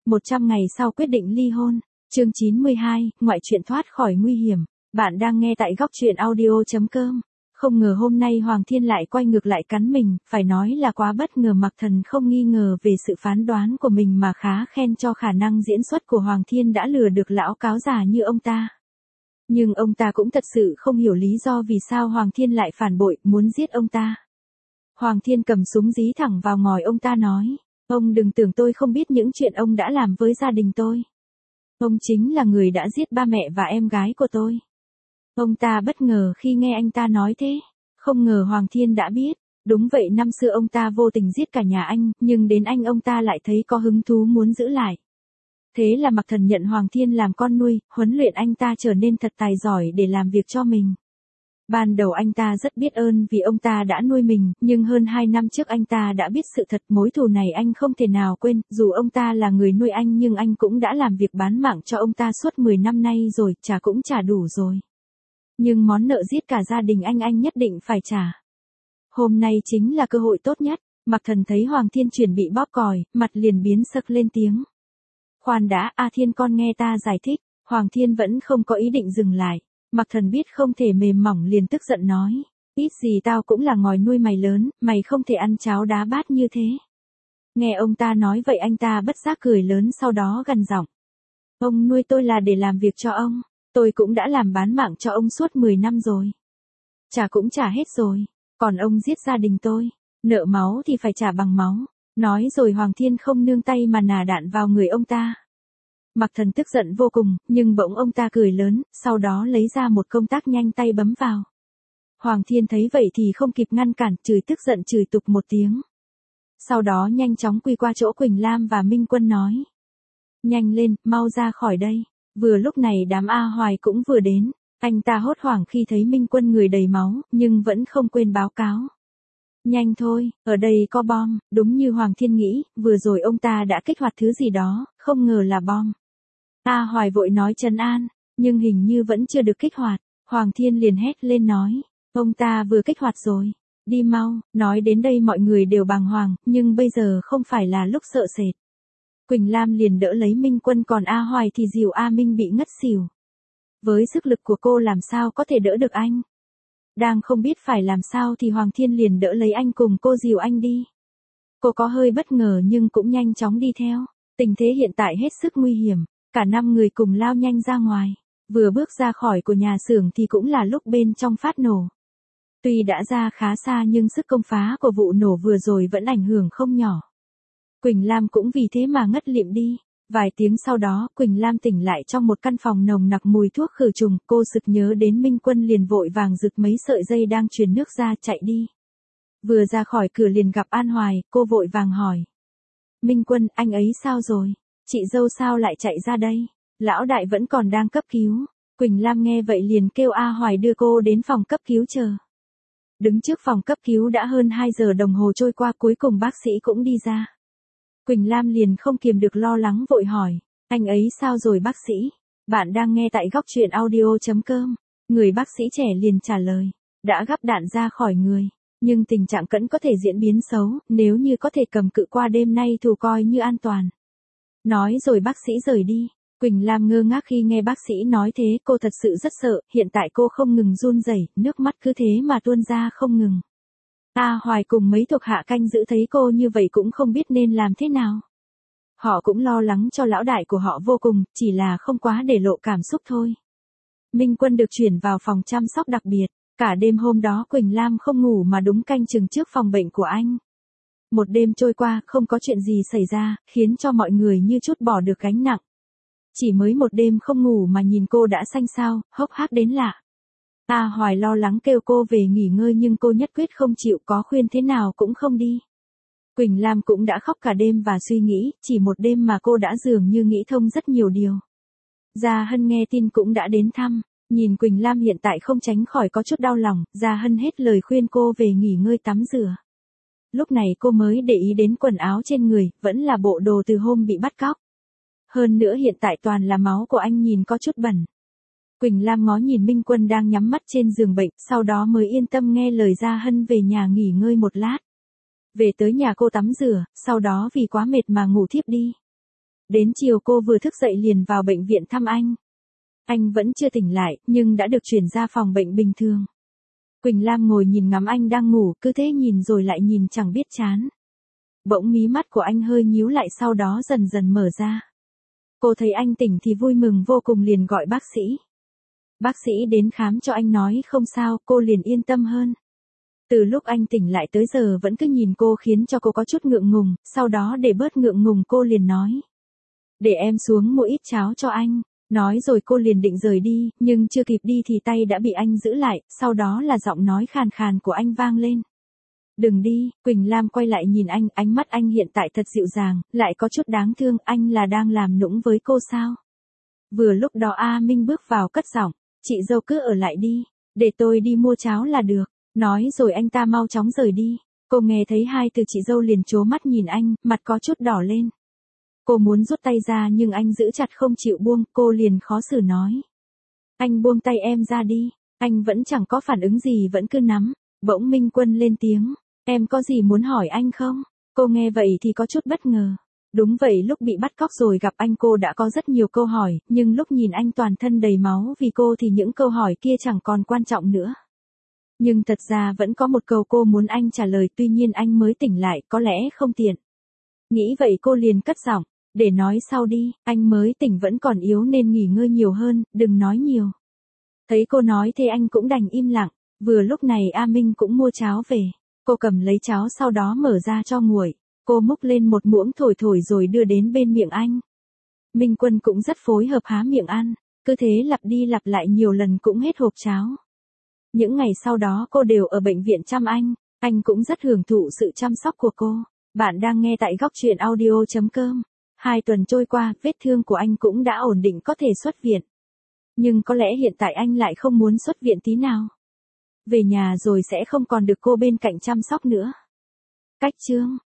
100 ngày sau quyết định ly hôn. Chương 92, ngoại truyện thoát khỏi nguy hiểm. Bạn đang nghe tại góc truyện audio.com. Không ngờ hôm nay Hoàng Thiên lại quay ngược lại cắn mình, phải nói là quá bất ngờ. Mạc Thần không nghi ngờ về sự phán đoán của mình mà khá khen cho khả năng diễn xuất của Hoàng Thiên đã lừa được lão cáo già như ông ta. Nhưng ông ta cũng thật sự không hiểu lý do vì sao Hoàng Thiên lại phản bội, muốn giết ông ta. Hoàng Thiên cầm súng dí thẳng vào ngòi ông ta nói, ông đừng tưởng tôi không biết những chuyện ông đã làm với gia đình tôi. Ông chính là người đã giết ba mẹ và em gái của tôi. Ông ta bất ngờ khi nghe anh ta nói thế, không ngờ Hoàng Thiên đã biết. Đúng vậy, năm xưa ông ta vô tình giết cả nhà anh, nhưng đến anh ông ta lại thấy có hứng thú muốn giữ lại. Thế là Mạc Thần nhận Hoàng Thiên làm con nuôi, huấn luyện anh ta trở nên thật tài giỏi để làm việc cho mình. Ban đầu anh ta rất biết ơn vì ông ta đã nuôi mình, nhưng hơn 2 năm trước anh ta đã biết sự thật, mối thù này anh không thể nào quên. Dù ông ta là người nuôi anh nhưng anh cũng đã làm việc bán mạng cho ông ta suốt 10 năm nay rồi, trả cũng trả đủ rồi. Nhưng món nợ giết cả gia đình anh nhất định phải trả. Hôm nay chính là cơ hội tốt nhất. Mạc Thần thấy Hoàng Thiên chuẩn bị bóp còi, mặt liền biến sặc lên tiếng. Khoan đã, A Thiên, con nghe ta giải thích. Hoàng Thiên vẫn không có ý định dừng lại. Mạc Thần biết không thể mềm mỏng liền tức giận nói. Ít gì tao cũng là ngòi nuôi mày lớn, mày không thể ăn cháo đá bát như thế. Nghe ông ta nói vậy anh ta bất giác cười lớn, sau đó gằn giọng. Ông nuôi tôi là để làm việc cho ông. Tôi cũng đã làm bán mạng cho ông suốt 10 năm rồi. Trả cũng trả hết rồi. Còn ông giết gia đình tôi. Nợ máu thì phải trả bằng máu. Nói rồi Hoàng Thiên không nương tay mà nà đạn vào người ông ta. Mạc Thần tức giận vô cùng, nhưng bỗng ông ta cười lớn, sau đó lấy ra một công tắc nhanh tay bấm vào. Hoàng Thiên thấy vậy thì không kịp ngăn cản, chửi tức giận chửi tục một tiếng. Sau đó nhanh chóng quy qua chỗ Quỳnh Lam và Minh Quân nói. Nhanh lên, mau ra khỏi đây. Vừa lúc này đám A Hoài cũng vừa đến. Anh ta hốt hoảng khi thấy Minh Quân người đầy máu, nhưng vẫn không quên báo cáo. Nhanh thôi, ở đây có bom. Đúng như Hoàng Thiên nghĩ, vừa rồi ông ta đã kích hoạt thứ gì đó, không ngờ là bom. A Hoài vội nói trấn an, nhưng hình như vẫn chưa được kích hoạt. Hoàng Thiên liền hét lên nói, ông ta vừa kích hoạt rồi. Đi mau. Nói đến đây mọi người đều bàng hoàng, nhưng bây giờ không phải là lúc sợ sệt. Quỳnh Lam liền đỡ lấy Minh Quân, còn A Hoài thì dìu A Minh bị ngất xỉu. Với sức lực của cô làm sao có thể đỡ được anh. Đang không biết phải làm sao thì Hoàng Thiên liền đỡ lấy anh cùng cô dìu anh đi. Cô có hơi bất ngờ nhưng cũng nhanh chóng đi theo. Tình thế hiện tại hết sức nguy hiểm. Cả 5 người cùng lao nhanh ra ngoài. Vừa bước ra khỏi của nhà xưởng thì cũng là lúc bên trong phát nổ. Tuy đã ra khá xa nhưng sức công phá của vụ nổ vừa rồi vẫn ảnh hưởng không nhỏ. Quỳnh Lam cũng vì thế mà ngất lịm đi. Vài tiếng sau đó, Quỳnh Lam tỉnh lại trong một căn phòng nồng nặc mùi thuốc khử trùng. Cô sực nhớ đến Minh Quân liền vội vàng giựt mấy sợi dây đang truyền nước ra chạy đi. Vừa ra khỏi cửa liền gặp An Hoài, cô vội vàng hỏi. Minh Quân, anh ấy sao rồi? Chị dâu sao lại chạy ra đây? Lão đại vẫn còn đang cấp cứu. Quỳnh Lam nghe vậy liền kêu A Hoài đưa cô đến phòng cấp cứu chờ. Đứng trước phòng cấp cứu đã hơn 2 giờ đồng hồ trôi qua, cuối cùng bác sĩ cũng đi ra. Quỳnh Lam liền không kiềm được lo lắng vội hỏi, anh ấy sao rồi bác sĩ? Bạn đang nghe tại góc truyện audio.com. Người bác sĩ trẻ liền trả lời, đã gắp đạn ra khỏi người, nhưng tình trạng vẫn có thể diễn biến xấu, nếu như có thể cầm cự qua đêm nay thì coi như an toàn. Nói rồi bác sĩ rời đi. Quỳnh Lam ngơ ngác khi nghe bác sĩ nói thế, cô thật sự rất sợ, hiện tại cô không ngừng run rẩy, nước mắt cứ thế mà tuôn ra không ngừng. A Hoài cùng mấy thuộc hạ canh giữ thấy cô như vậy cũng không biết nên làm thế nào. Họ cũng lo lắng cho lão đại của họ vô cùng, chỉ là không quá để lộ cảm xúc thôi. Minh Quân được chuyển vào phòng chăm sóc đặc biệt. Cả đêm hôm đó Quỳnh Lam không ngủ mà đúng canh chừng trước phòng bệnh của anh. Một đêm trôi qua không có chuyện gì xảy ra, khiến cho mọi người như trút bỏ được gánh nặng. Chỉ mới một đêm không ngủ mà nhìn cô đã xanh xao, hốc hác đến lạ. A Hoài lo lắng kêu cô về nghỉ ngơi nhưng cô nhất quyết không chịu, có khuyên thế nào cũng không đi. Quỳnh Lam cũng đã khóc cả đêm và suy nghĩ, chỉ một đêm mà cô đã dường như nghĩ thông rất nhiều điều. Gia Hân nghe tin cũng đã đến thăm, nhìn Quỳnh Lam hiện tại không tránh khỏi có chút đau lòng, Gia Hân hết lời khuyên cô về nghỉ ngơi tắm rửa. Lúc này cô mới để ý đến quần áo trên người, vẫn là bộ đồ từ hôm bị bắt cóc. Hơn nữa hiện tại toàn là máu của anh, nhìn có chút bẩn. Quỳnh Lam ngó nhìn Minh Quân đang nhắm mắt trên giường bệnh, sau đó mới yên tâm nghe lời Gia Hân về nhà nghỉ ngơi một lát. Về tới nhà cô tắm rửa, sau đó vì quá mệt mà ngủ thiếp đi. Đến chiều cô vừa thức dậy liền vào bệnh viện thăm anh. Anh vẫn chưa tỉnh lại, nhưng đã được chuyển ra phòng bệnh bình thường. Quỳnh Lam ngồi nhìn ngắm anh đang ngủ, cứ thế nhìn rồi lại nhìn chẳng biết chán. Bỗng mí mắt của anh hơi nhíu lại sau đó dần dần mở ra. Cô thấy anh tỉnh thì vui mừng vô cùng liền gọi bác sĩ. Bác sĩ đến khám cho anh nói không sao, cô liền yên tâm hơn. Từ lúc anh tỉnh lại tới giờ vẫn cứ nhìn cô khiến cho cô có chút ngượng ngùng, sau đó để bớt ngượng ngùng cô liền nói. Để em xuống mua ít cháo cho anh. Nói rồi cô liền định rời đi, nhưng chưa kịp đi thì tay đã bị anh giữ lại, sau đó là giọng nói khàn khàn của anh vang lên. Đừng đi, Quỳnh Lam quay lại nhìn anh, ánh mắt anh hiện tại thật dịu dàng, lại có chút đáng thương, anh là đang làm nũng với cô sao? Vừa lúc đó A Minh bước vào cất giọng, chị dâu cứ ở lại đi, để tôi đi mua cháo là được, nói rồi anh ta mau chóng rời đi. Cô nghe thấy hai từ chị dâu liền trố mắt nhìn anh, mặt có chút đỏ lên. Cô muốn rút tay ra nhưng anh giữ chặt không chịu buông, cô liền khó xử nói. Anh buông tay em ra đi, anh vẫn chẳng có phản ứng gì vẫn cứ nắm. Bỗng Minh Quân lên tiếng, em có gì muốn hỏi anh không? Cô nghe vậy thì có chút bất ngờ. Đúng vậy, lúc bị bắt cóc rồi gặp anh cô đã có rất nhiều câu hỏi, nhưng lúc nhìn anh toàn thân đầy máu vì cô thì những câu hỏi kia chẳng còn quan trọng nữa. Nhưng thật ra vẫn có một câu cô muốn anh trả lời, tuy nhiên anh mới tỉnh lại, có lẽ không tiện. Nghĩ vậy cô liền cất giọng, để nói sau đi, anh mới tỉnh vẫn còn yếu nên nghỉ ngơi nhiều hơn, đừng nói nhiều. Thấy cô nói thế anh cũng đành im lặng, vừa lúc này A Minh cũng mua cháo về. Cô cầm lấy cháo sau đó mở ra cho nguội, cô múc lên một muỗng thổi thổi rồi đưa đến bên miệng anh. Minh Quân cũng rất phối hợp há miệng ăn, cứ thế lặp đi lặp lại nhiều lần cũng hết hộp cháo. Những ngày sau đó cô đều ở bệnh viện chăm anh cũng rất hưởng thụ sự chăm sóc của cô. Bạn đang nghe tại góc truyện audio.com. 2 tuần trôi qua, vết thương của anh cũng đã ổn định có thể xuất viện. Nhưng có lẽ hiện tại anh lại không muốn xuất viện tí nào. Về nhà rồi sẽ không còn được cô bên cạnh chăm sóc nữa. Cách chương